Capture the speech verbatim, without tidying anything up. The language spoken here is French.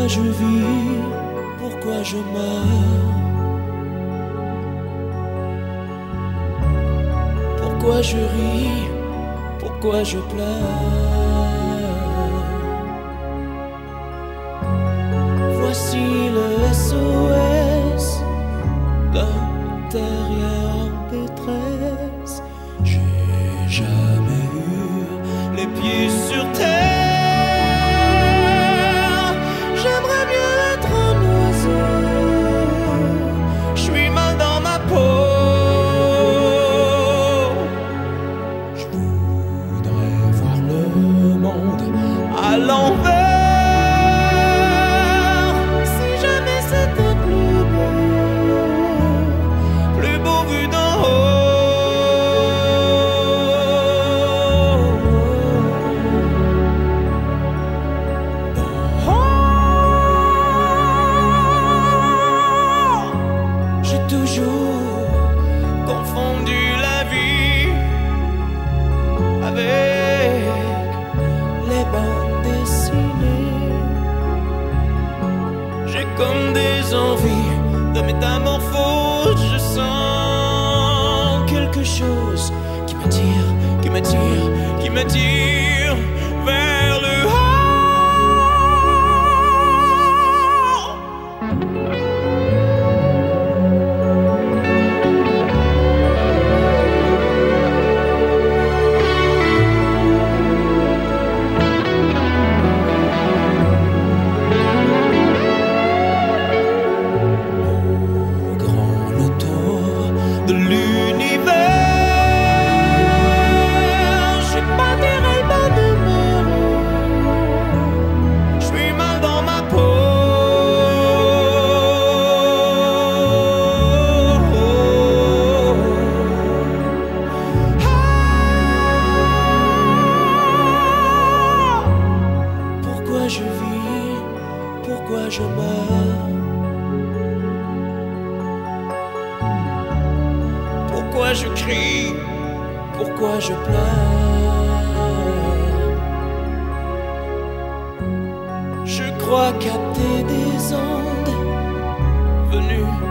je vis, pourquoi je meurs, pourquoi je ris, pourquoi je pleure. Voici le S O S d'un terrier en détresse. J'ai jamais eu les pieds sur terre. J'aimerais mieux être un oiseau. Je suis mal dans ma peau. Je voudrais voir le monde à l'envers. Confondu la vie avec les bandes dessinées. J'ai comme des envies de métamorphose. Je sens quelque chose qui m'attire, qui m'attire, qui m'attire vers le haut. De l'univers, j'ai pas tiré le bas de mes rêves. Je suis mal dans ma peau. Ah, pourquoi je vis, pourquoi je meurs, pourquoi je crie, pourquoi je pleure. Je crois capter des ondes venues